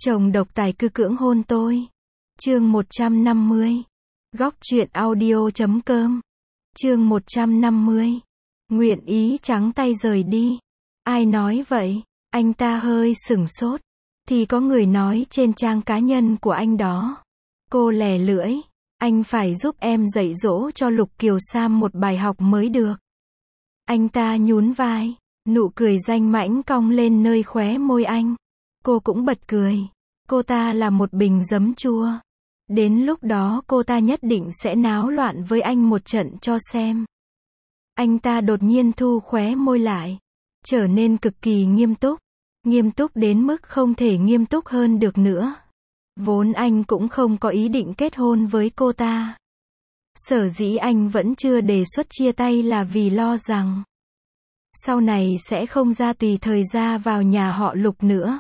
Chồng độc tài cư cưỡng hôn tôi. Chương 150. Góc truyện audio.com. Chương 150. Nguyện ý trắng tay rời đi. Ai nói vậy? Anh ta hơi sửng sốt. Thì có người nói trên trang cá nhân của anh đó. Cô lè lưỡi. Anh phải giúp em dạy dỗ cho Lục Kiều Sam một bài học mới được. Anh ta nhún vai. Nụ cười danh mãnh cong lên nơi khóe môi anh. Cô cũng bật cười. Cô ta là một bình giấm chua. Đến lúc đó cô ta nhất định sẽ náo loạn với anh một trận cho xem. Anh ta đột nhiên thu khóe môi lại. Trở nên cực kỳ nghiêm túc. Nghiêm túc đến mức không thể nghiêm túc hơn được nữa. Vốn anh cũng không có ý định kết hôn với cô ta. Sở dĩ anh vẫn chưa đề xuất chia tay là vì lo rằng sau này sẽ không ra tùy thời ra vào nhà họ Lục nữa.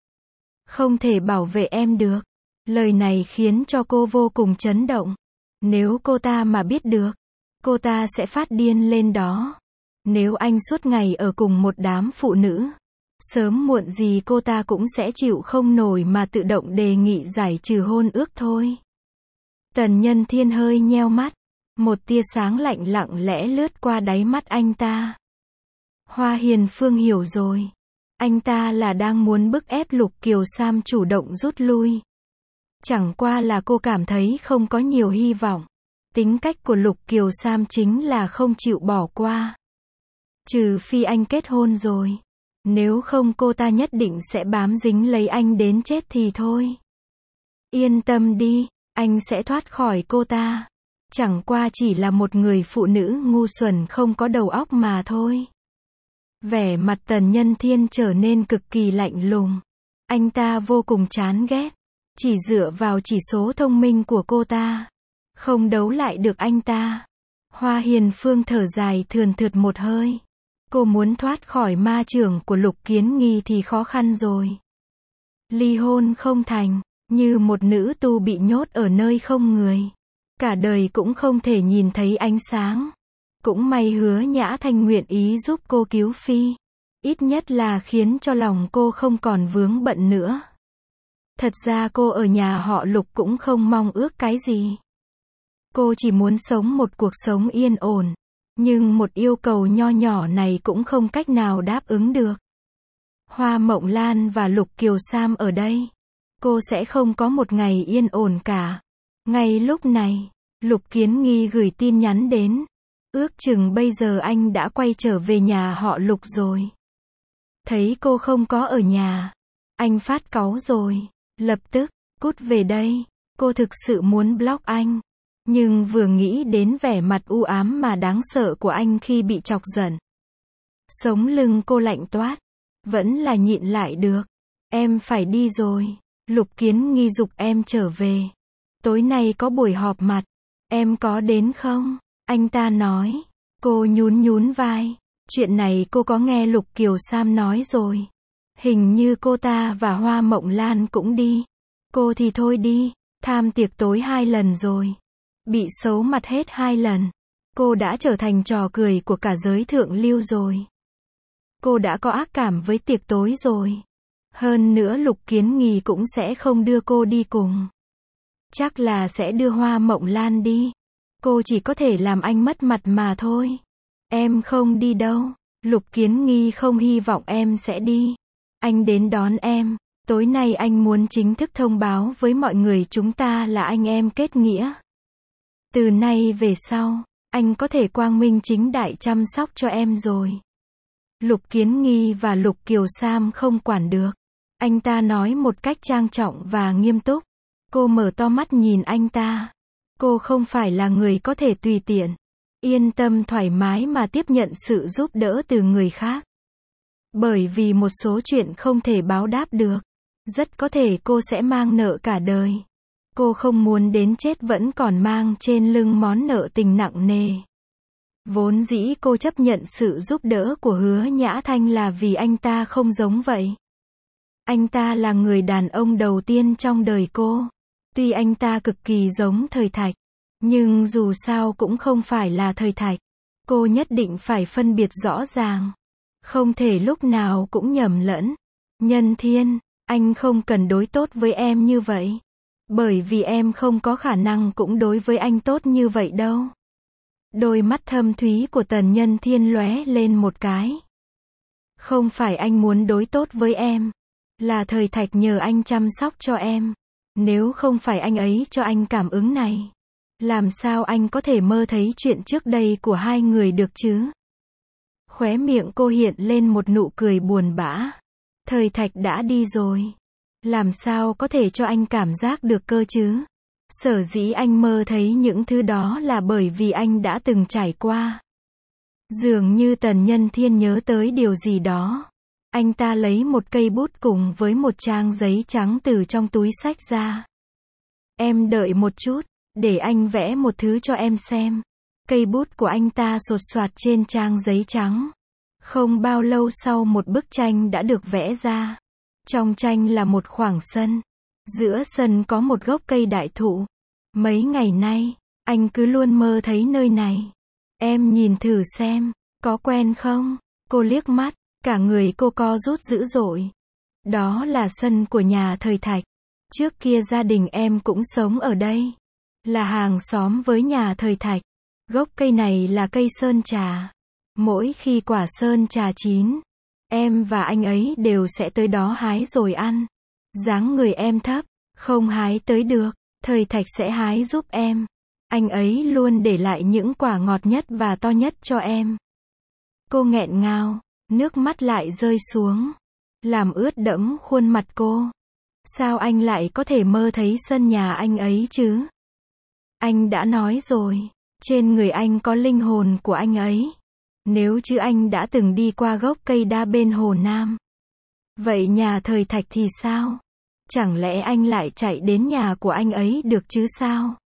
Không thể bảo vệ em được. Lời này khiến cho cô vô cùng chấn động. Nếu cô ta mà biết được, cô ta sẽ phát điên lên đó. Nếu anh suốt ngày ở cùng một đám phụ nữ, sớm muộn gì cô ta cũng sẽ chịu không nổi mà tự động đề nghị giải trừ hôn ước thôi. Tần Nhân Thiên hơi nheo mắt. Một tia sáng lạnh lặng lẽ lướt qua đáy mắt anh ta. Hoa Hiền Phương hiểu rồi. Anh ta là đang muốn bức ép Lục Kiều Sam chủ động rút lui. Chẳng qua là cô cảm thấy không có nhiều hy vọng. Tính cách của Lục Kiều Sam chính là không chịu bỏ qua. Trừ phi anh kết hôn rồi. Nếu không cô ta nhất định sẽ bám dính lấy anh đến chết thì thôi. Yên tâm đi, anh sẽ thoát khỏi cô ta. Chẳng qua chỉ là một người phụ nữ ngu xuẩn không có đầu óc mà thôi. Vẻ mặt Tần Nhân Thiên trở nên cực kỳ lạnh lùng. Anh ta vô cùng chán ghét. Chỉ dựa vào chỉ số thông minh của cô ta, không đấu lại được anh ta. Hoa Hiền Phương thở dài thườn thượt một hơi. Cô muốn thoát khỏi ma chưởng của Lục Kiến Nghi thì khó khăn rồi. Ly hôn không thành, như một nữ tu bị nhốt ở nơi không người. Cả đời cũng không thể nhìn thấy ánh sáng. Cũng may Hứa Nhã Thanh nguyện ý giúp cô cứu Phi. Ít nhất là khiến cho lòng cô không còn vướng bận nữa. Thật ra cô ở nhà họ Lục cũng không mong ước cái gì. Cô chỉ muốn sống một cuộc sống yên ổn. Nhưng một yêu cầu nho nhỏ này cũng không cách nào đáp ứng được. Hoa Mộng Lan và Lục Kiều Sam ở đây. Cô sẽ không có một ngày yên ổn cả. Ngay lúc này, Lục Kiến Nghi gửi tin nhắn đến. Ước chừng bây giờ anh đã quay trở về nhà họ Lục rồi. Thấy cô không có ở nhà, anh phát cáu rồi. Lập tức, cút về đây. Cô thực sự muốn block anh. Nhưng vừa nghĩ đến vẻ mặt u ám mà đáng sợ của anh khi bị chọc giận, sống lưng cô lạnh toát. Vẫn là nhịn lại được. Em phải đi rồi. Lục Kiến Nghi giục em trở về. Tối nay có buổi họp mặt. Em có đến không? Anh ta nói. Cô nhún vai. Chuyện này cô có nghe Lục Kiều Sam nói rồi. Hình như cô ta và Hoa Mộng Lan cũng đi. Cô thì thôi đi. Tham tiệc tối 2 lần rồi. Bị xấu mặt hết 2 lần. Cô đã trở thành trò cười của cả giới thượng lưu rồi. Cô đã có ác cảm với tiệc tối rồi. Hơn nữa Lục Kiến Nghi cũng sẽ không đưa cô đi cùng. Chắc là sẽ đưa Hoa Mộng Lan đi. Cô chỉ có thể làm anh mất mặt mà thôi. Em không đi đâu. Lục Kiến Nghi không hy vọng em sẽ đi. Anh đến đón em. Tối nay anh muốn chính thức thông báo với mọi người chúng ta là anh em kết nghĩa. Từ nay về sau, anh có thể quang minh chính đại chăm sóc cho em rồi. Lục Kiến Nghi và Lục Kiều Sam không quản được. Anh ta nói một cách trang trọng và nghiêm túc. Cô mở to mắt nhìn anh ta. Cô không phải là người có thể tùy tiện, yên tâm thoải mái mà tiếp nhận sự giúp đỡ từ người khác. Bởi vì một số chuyện không thể báo đáp được. Rất có thể cô sẽ mang nợ cả đời. Cô không muốn đến chết vẫn còn mang trên lưng món nợ tình nặng nề. Vốn dĩ cô chấp nhận sự giúp đỡ của Hứa Nhã Thanh là vì anh ta không giống vậy. Anh ta là người đàn ông đầu tiên trong đời cô. Tuy anh ta cực kỳ giống Thời Thạch, nhưng dù sao cũng không phải là Thời Thạch. Cô nhất định phải phân biệt rõ ràng. Không thể lúc nào cũng nhầm lẫn. Nhân Thiên, Anh không cần đối tốt với em như vậy. Bởi vì em không có khả năng cũng đối với anh tốt như vậy đâu. Đôi mắt thâm thúy của Tần Nhân Thiên lóe lên một cái. Không phải anh muốn đối tốt với em. Là Thời Thạch nhờ anh chăm sóc cho em. Nếu không phải anh ấy cho anh cảm ứng này. Làm sao anh có thể mơ thấy chuyện trước đây của hai người được chứ? Khóe miệng cô hiện lên một nụ cười buồn bã. Thời Thạch đã đi rồi. Làm sao có thể cho anh cảm giác được cơ chứ? Sở dĩ anh mơ thấy những thứ đó là bởi vì anh đã từng trải qua. Dường như Tần Nhân Thiên nhớ tới điều gì đó. Anh ta lấy một cây bút cùng với một trang giấy trắng từ trong túi xách ra. Em đợi một chút, để anh vẽ một thứ cho em xem. Cây bút của anh ta sột soạt trên trang giấy trắng. Không bao lâu sau một bức tranh đã được vẽ ra. Trong tranh là một khoảng sân. Giữa sân có một gốc cây đại thụ. Mấy ngày nay, anh cứ luôn mơ thấy nơi này. Em nhìn thử xem, có quen không? Cô liếc mắt, cả người cô co rút dữ dội. Đó là sân của nhà Thời Thạch. Trước kia gia đình em cũng sống ở đây. Là hàng xóm với nhà Thời Thạch. Gốc cây này là cây sơn trà. Mỗi khi quả sơn trà chín, em và anh ấy đều sẽ tới đó hái rồi ăn. Dáng người em thấp, không hái tới được, Thời Thạch sẽ hái giúp em. Anh ấy luôn để lại những quả ngọt nhất và to nhất cho em. Cô nghẹn ngào, nước mắt lại rơi xuống, làm ướt đẫm khuôn mặt cô. Sao anh lại có thể mơ thấy sân nhà anh ấy chứ? Anh đã nói rồi, trên người anh có linh hồn của anh ấy. Nếu chứ anh đã từng đi qua gốc cây đa bên Hồ Nam. Vậy nhà Thời Thạch thì sao? Chẳng lẽ anh lại chạy đến nhà của anh ấy được chứ sao?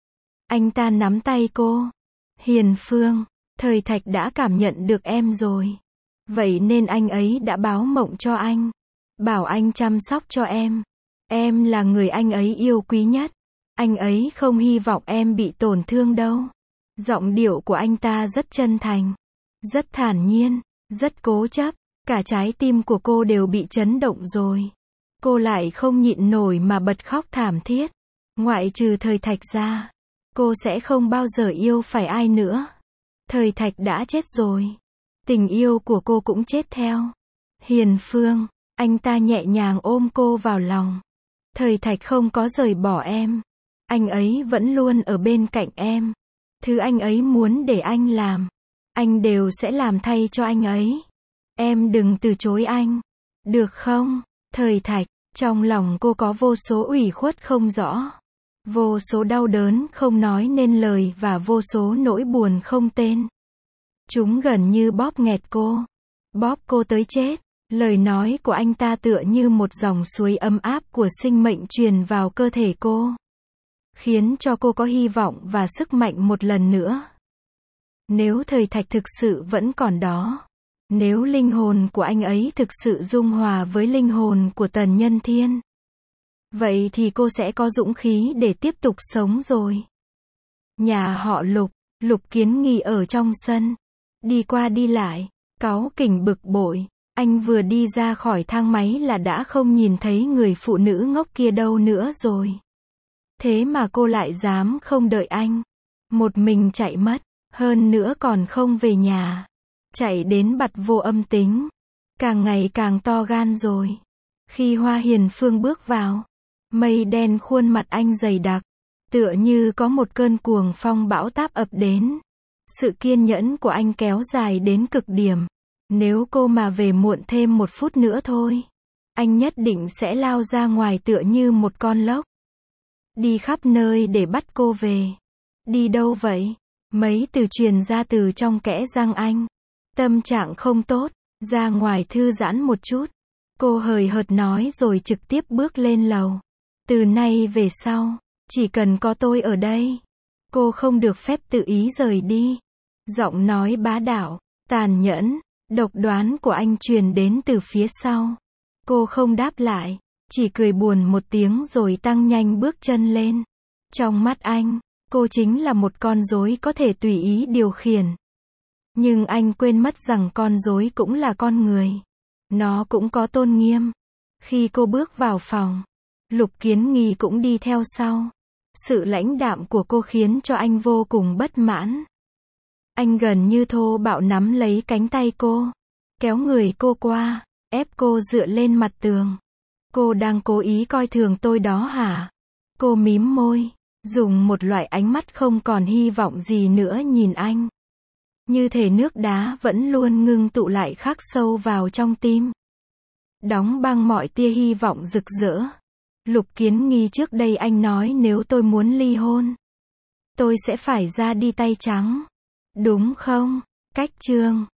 Anh ta nắm tay cô. Hiền Phương, Thời Thạch đã cảm nhận được em rồi. Vậy nên anh ấy đã báo mộng cho anh. Bảo anh chăm sóc cho em. Em là người anh ấy yêu quý nhất. Anh ấy không hy vọng em bị tổn thương đâu. Giọng điệu của anh ta rất chân thành. Rất thản nhiên, rất cố chấp. Cả trái tim của cô đều bị chấn động rồi. Cô lại không nhịn nổi mà bật khóc thảm thiết. Ngoại trừ Thời Thạch ra, cô sẽ không bao giờ yêu phải ai nữa. Thời Thạch đã chết rồi. Tình yêu của cô cũng chết theo. Hiền Phương, anh ta nhẹ nhàng ôm cô vào lòng. Thời Thạch không có rời bỏ em. Anh ấy vẫn luôn ở bên cạnh em. Thứ anh ấy muốn để anh làm, anh đều sẽ làm thay cho anh ấy. Em đừng từ chối anh. Được không? Thời Thạch, trong lòng cô có vô số ủy khuất không rõ. Vô số đau đớn không nói nên lời và vô số nỗi buồn không tên. Chúng gần như bóp nghẹt cô. Bóp cô tới chết. Lời nói của anh ta tựa như một dòng suối ấm áp của sinh mệnh truyền vào cơ thể cô. Khiến cho cô có hy vọng và sức mạnh một lần nữa. Nếu Thời Thạch thực sự vẫn còn đó. Nếu linh hồn của anh ấy thực sự dung hòa với linh hồn của Tần Nhân Thiên. Vậy thì cô sẽ có dũng khí để tiếp tục sống rồi. Nhà họ Lục, Lục Kiến Nghi ở trong sân. Đi qua đi lại, cáu kỉnh bực bội. Anh vừa đi ra khỏi thang máy là đã không nhìn thấy người phụ nữ ngốc kia đâu nữa rồi. Thế mà cô lại dám không đợi anh. Một mình chạy mất, hơn nữa còn không về nhà. Chạy đến Bặt Vô Âm Tính. Càng ngày càng to gan rồi. Khi Hoa Hiền Phương bước vào, mây đen khuôn mặt anh dày đặc. Tựa như có một cơn cuồng phong bão táp ập đến. Sự kiên nhẫn của anh kéo dài đến cực điểm. Nếu cô mà về muộn thêm 1 phút nữa thôi, anh nhất định sẽ lao ra ngoài tựa như một con lốc. Đi khắp nơi để bắt cô về. Đi đâu vậy? Mấy từ truyền ra từ trong kẽ răng anh. Tâm trạng không tốt, ra ngoài thư giãn một chút. Cô hời hợt nói rồi trực tiếp bước lên lầu. Từ nay về sau, chỉ cần có tôi ở đây, cô không được phép tự ý rời đi. Giọng nói bá đạo, tàn nhẫn, độc đoán của anh truyền đến từ phía sau. Cô không đáp lại, chỉ cười buồn một tiếng rồi tăng nhanh bước chân lên. Trong mắt anh, cô chính là một con rối có thể tùy ý điều khiển. Nhưng anh quên mất rằng con rối cũng là con người. Nó cũng có tôn nghiêm. Khi cô bước vào phòng, Lục Kiến Nghi cũng đi theo sau. Sự lãnh đạm của cô khiến cho anh vô cùng bất mãn. Anh gần như thô bạo nắm lấy cánh tay cô, kéo người cô qua, ép cô dựa lên mặt tường. Cô đang cố ý coi thường tôi đó hả? Cô mím môi, dùng một loại ánh mắt không còn hy vọng gì nữa nhìn anh. Như thể nước đá vẫn luôn ngưng tụ lại khắc sâu vào trong tim, đóng băng mọi tia hy vọng rực rỡ. Lục Kiến Nghi, trước đây anh nói nếu tôi muốn ly hôn, tôi sẽ phải ra đi tay trắng. Đúng không? Cách chương